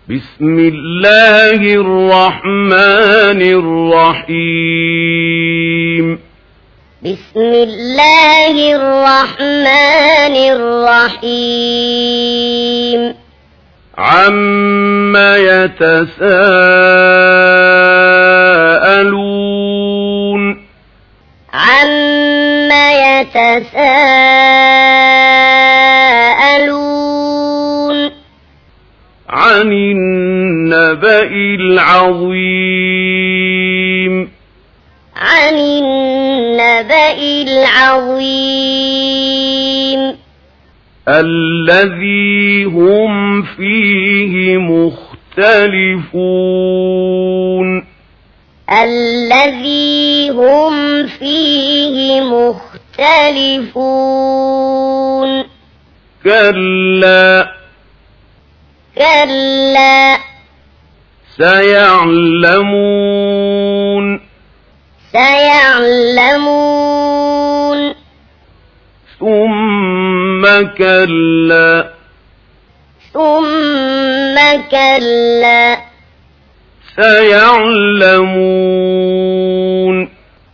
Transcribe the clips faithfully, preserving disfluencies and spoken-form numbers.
بسم الله الرحمن الرحيم بسم الله الرحمن الرحيم عَمَّ يتساءلون عَمَّ يتساءلون عن النبأ العظيم عن النبأ العظيم الذي هم فيه مختلفون الذي هم فيه مختلفون كلا كلا سيعلمون سيعلمون ثم كلا ثم كلا سيعلمون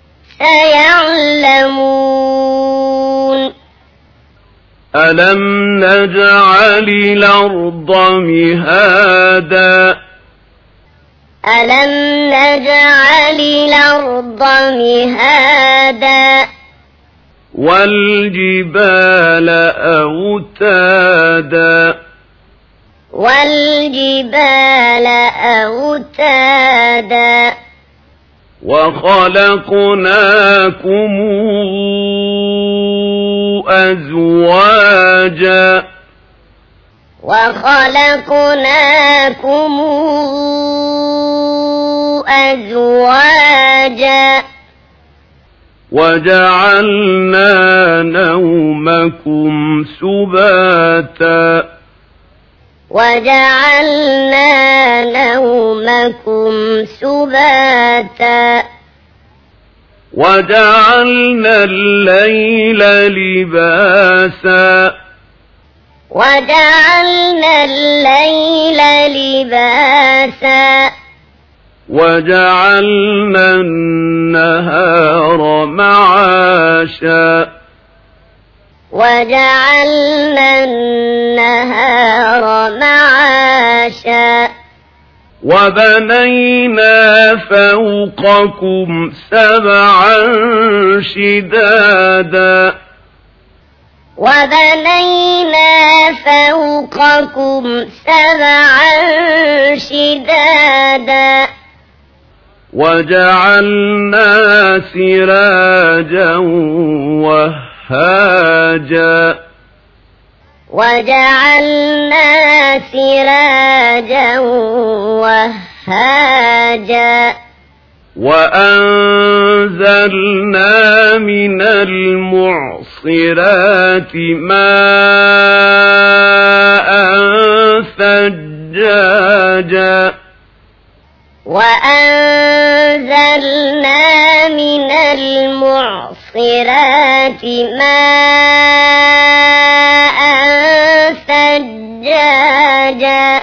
سيعلمون ألم نجعل الأرض مهادا ألم نجعل الأرض مهادا والجبال أوتادا والجبال أوتادا وخلقناكم أزواجا وخلقناكم أزواجا وجعلنا نومكم سباتا وجعلنا نومكم سباتا وجعلنا الليل لباسا وجعلنا الليل لباسا وجعلنا النهار معاشا وجعلنا النهار معاشا وبنينا فوقكم سبعا شدادا وبنينا فوقكم سبعا شدادا وجعلنا سراجا وهاجا وجعلنا سراجا وهاجا وأنزلنا من المعصرات ماء ثجاجا وأنزلنا من المعصرات ماء ثجاجا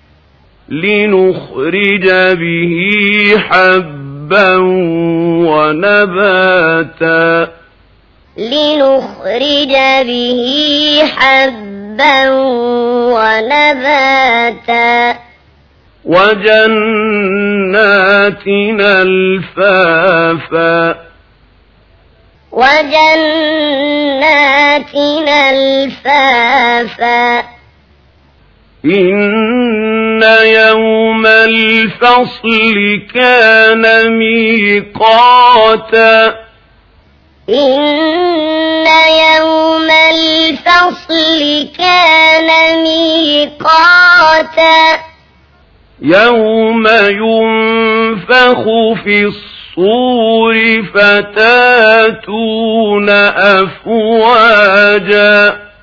لنخرج به حبا ونباتا لنخرج به حبا ونباتا وجنات ألفافا وجنات ألفافا إن يوم الفصل كان ميقاتا إن يوم الفصل كان ميقاتا يوم ينفخ في الصور فتاتون أفواجا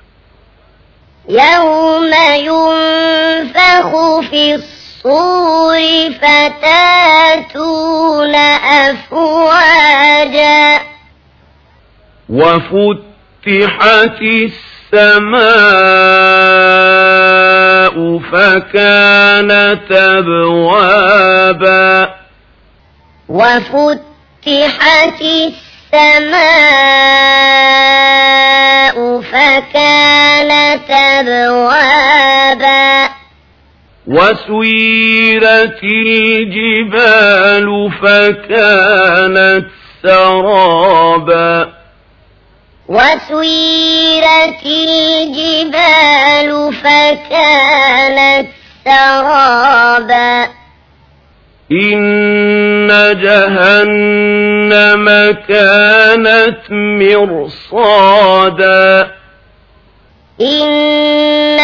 يوم ينفخ في الصور فتاتون أفواجا وفتحت السماء فكانت أبوابا وفتحت السماء فكانت أبوابا وسيرت الجبال فكانت سرابا وسيرت الجبال فكانت سرابا إن جهنم كانت مرصادا إن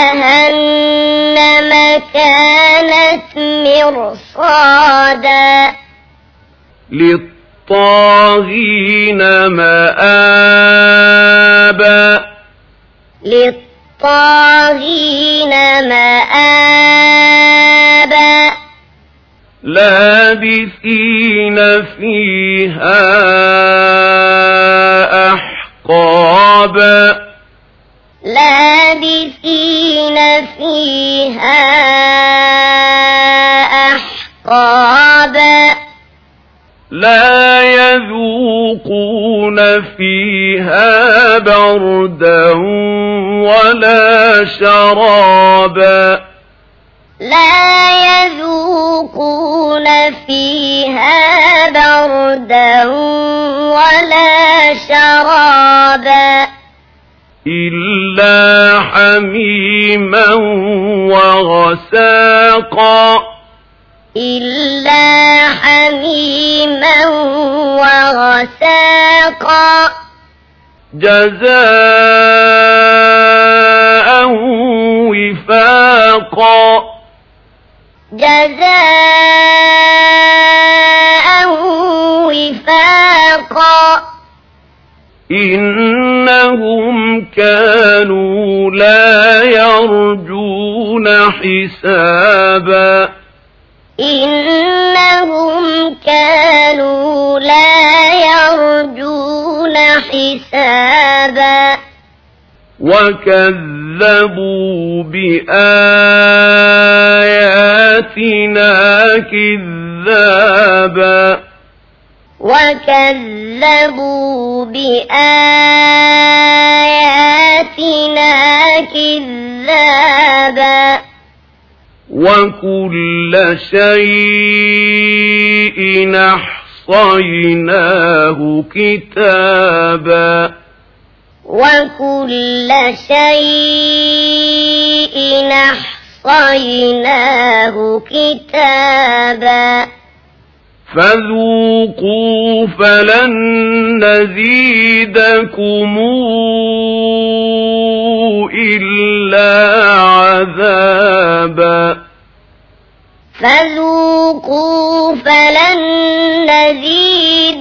جهنم كانت مرصادا للطاغين مآبا للطاغين مآبا لابثين فيها أحقابا لابثين فيها أحقابا لا يذوقون فيها بردا ولا شرابا لا يذوقون فيها بردا ولا شرابا إلا حميما وغساقا إلا حميما وغساقا جزاء وفاقا جزاء وفاقا إنهم كانوا لا يرجون حسابا إنهم كانوا لا يرجون حسابا وكذبوا بآياتنا كذابا وكذبوا بآياتنا كذابا وكل شيء أحصيناه كتابا وكل شيء أحصيناه كتابا فذوقوا فلن نزيدكم إلا عذابا فذوقوا فلن نزيدكم